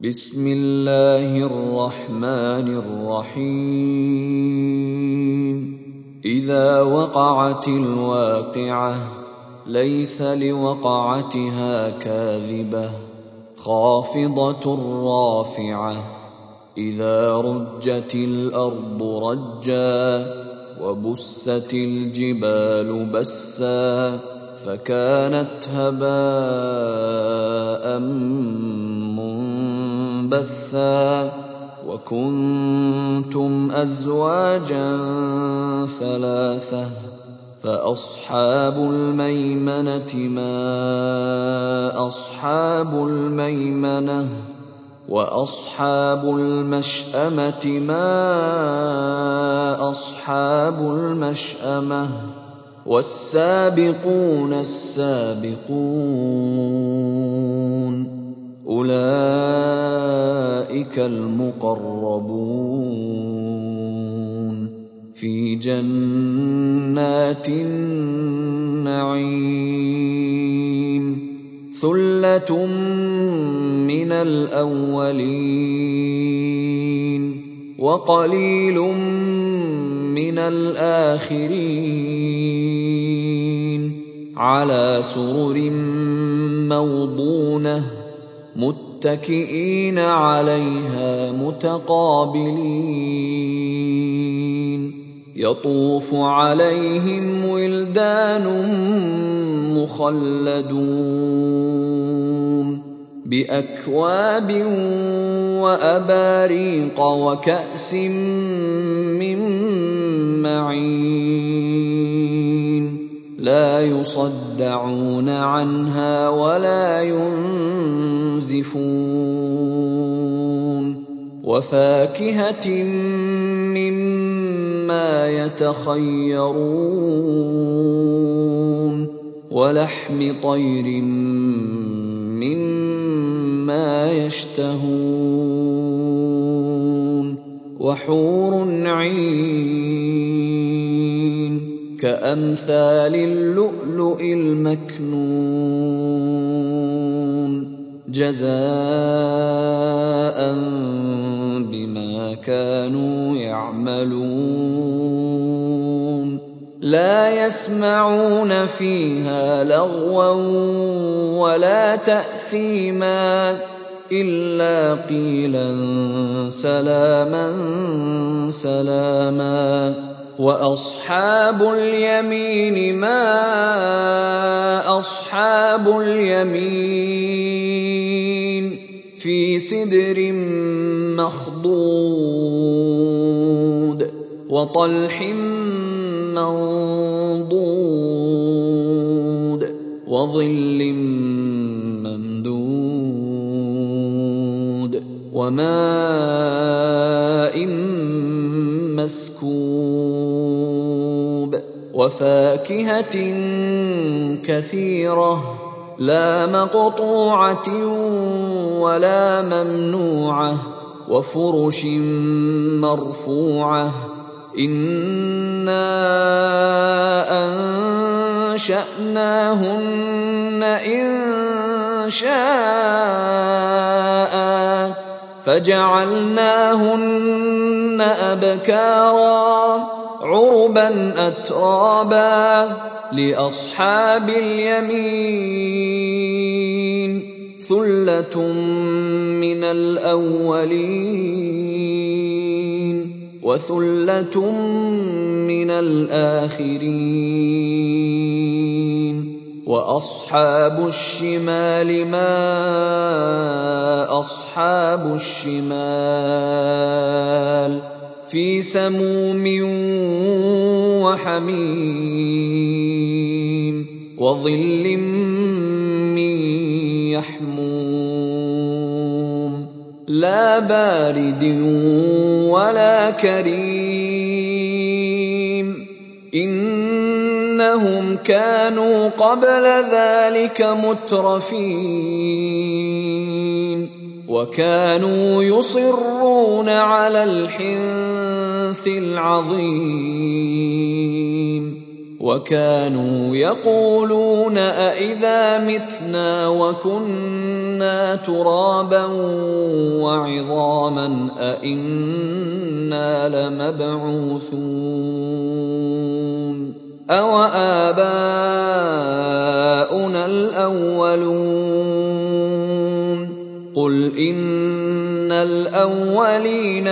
بسم الله الرحمن الرحيم إذا وقعت الواقعة ليس لوقعتها كاذبة خافضة رافعة إذا رجت الأرض رجا وبست الجبال بسا فكانت هباء منبثا وكنتم أزواجا ثلاثة فأصحاب الميمنة ما أصحاب الميمنة وأصحاب المشأمة ما أصحاب المشأمة والسابقون السابقون أولئك المقربون في جنات النعيم ثلة من الأولين وقليل من الآخرين على سرر موضونة متكئين عليها متقابلين يطوف عليهم ولدان مخلدون بأكواب وأباريق وكأس من معين لا يصدعون عنها ولا ينزفون وفاكهة مما يتخيرون ولحم طير مما يشتهون وحور عين كأمثال اللؤلؤ المكنون جزاء بما كانوا يعملون لا يسمعون فيها لغوا ولا تأثيما إلا قيلا سلاما سلاما وأصحاب اليمين ما أصحاب اليمين في سدر مخضود وطلح منضود وظل ممدود وماء مسكوب وفاكهة كثيرة لا مقطوعة ولا ممنوعة وفرش مرفوعة إنا أنشأناهن إنشاء فجعلناهن أبكارا عربا أترابا لأصحاب اليمين ثلة من الأولين وثلة من الآخرين وأصحاب الشمال ما أصحاب الشمال في سموم وحميم وظل من يحموم لا بارد ولا كريم إنهم كانوا قبل ذلك مترفين وكانوا يصرون على الحنث العظيم وكانوا يقولون أإذا متنا وكنا ترابا وعظاما أإنا لمبعوثون أوآباؤنا الأولون قل إن الأولين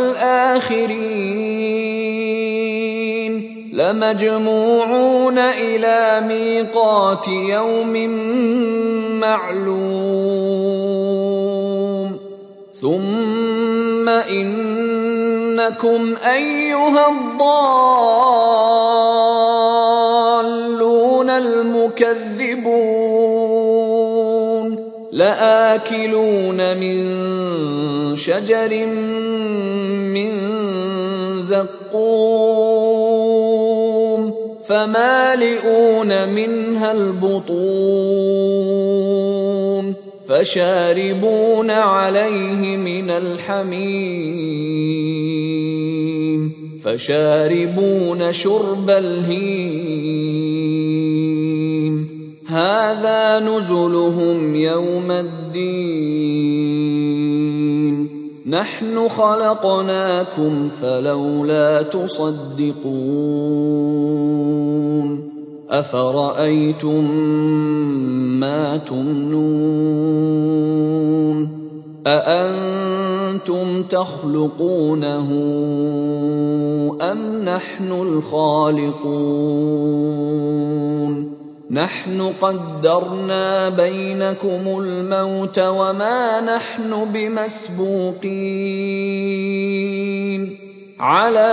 والآخرين لمجموعون إلى ميقات يوم معلوم ثم إنكم أيها الضالون المكذبون لآكلون من شجر من زقوم فمالئون منها البطون فشاربون عليه من الحميم فشاربون شرب الهيم هذا نزلهم يوم الدين نحن خلقناكم فلولا تصدقون أفرأيتم ما تمنون أأنتم تخلقونه أم نحن الخالقون نحن قدرنا بينكم الموت وما نحن بمسبوقين على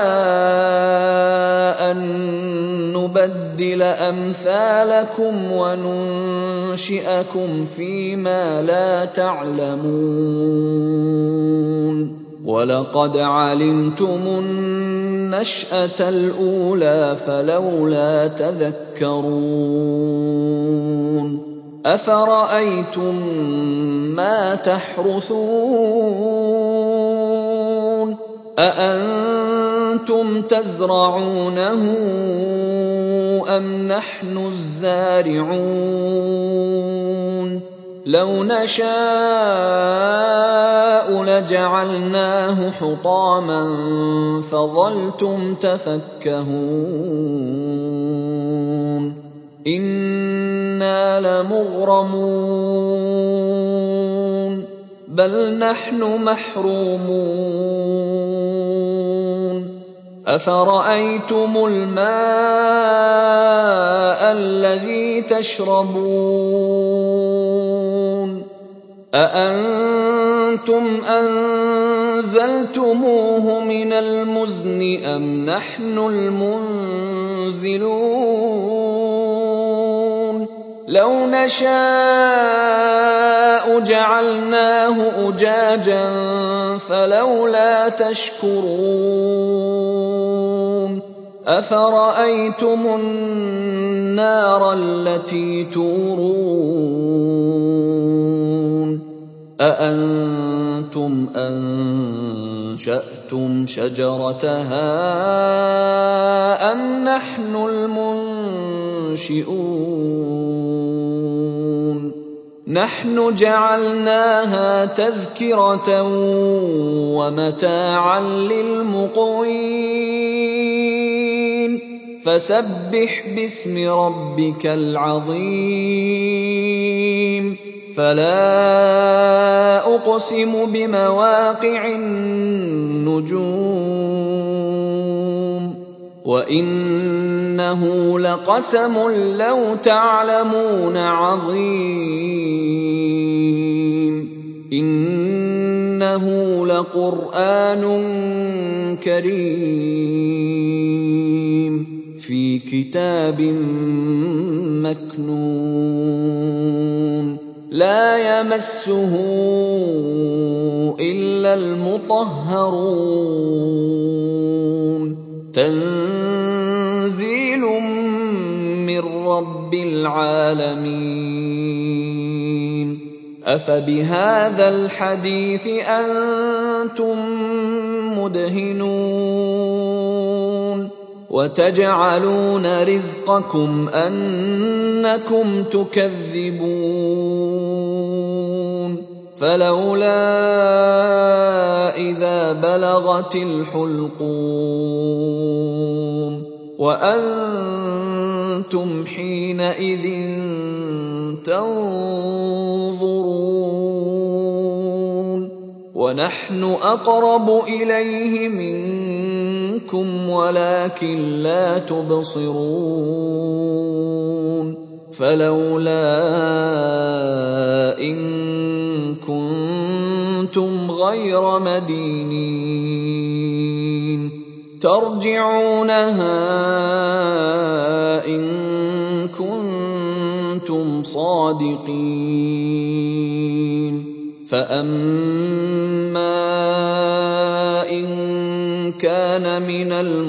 أن نبدل أمثالكم وننشئكم فيما لا تعلمون ولقد علمتم النشأة الأولى فلولا تذكرون أفرأيتم ما تحرثون أأنتم تزرعونه أم نحن الزارعون لو نشاء لجعلناه حطاما فظلتم تفكهون إنا لمغرمون بل نحن محرومون أفرأيتم الماء الذي تشربون أأنتم أنزلتموه من المزن أم نحن المنزلون لو نشاء جعلناه أجاجا فلولا تشكرون أفرأيتم النار التي تورون أأنتم أنشأتم شجرتها أم نحن المنشئون نحن جعلناها تذكرة ومتاعا للمقوين فسبح باسم ربك العظيم فلا أقسم بمواقع النجوم وإنه لقسم لو تعلمون عظيم إنه لقرآن كريم في كتاب مكنون لا يمسه إلا المطهرون تنزيل من رب العالمين أفبهذا الحديث أنتم مدهنون وتجعلون رزقكم أنكم تكذبون فلولا إذا بلغت الحلقوم وأنتم حينئذ تنظرون ونحن أقرب إليه منكم ولكن لا تبصرون فلولا إن كنتم غير مدينين ترجعونها إن كنتم صادقين فأما إن كان من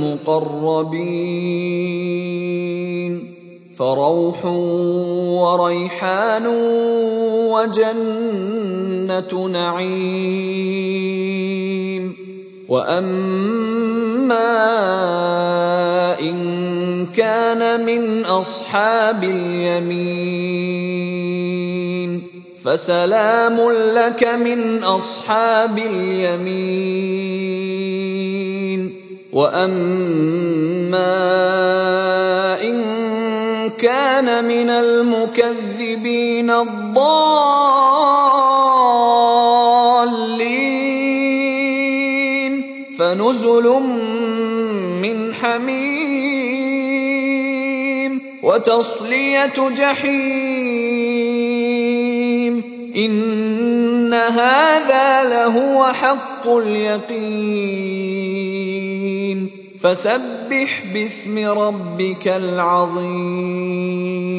المقربين فروح وريحان وجنة نعيم وأما إن كان من أصحاب اليمين فسلام لك من أصحاب اليمين وأما إن كان من المكذبين الضالين فنزل من حميم وتصلية جحيم إن هذا لهو حق اليقين فسبح باسم ربك العظيم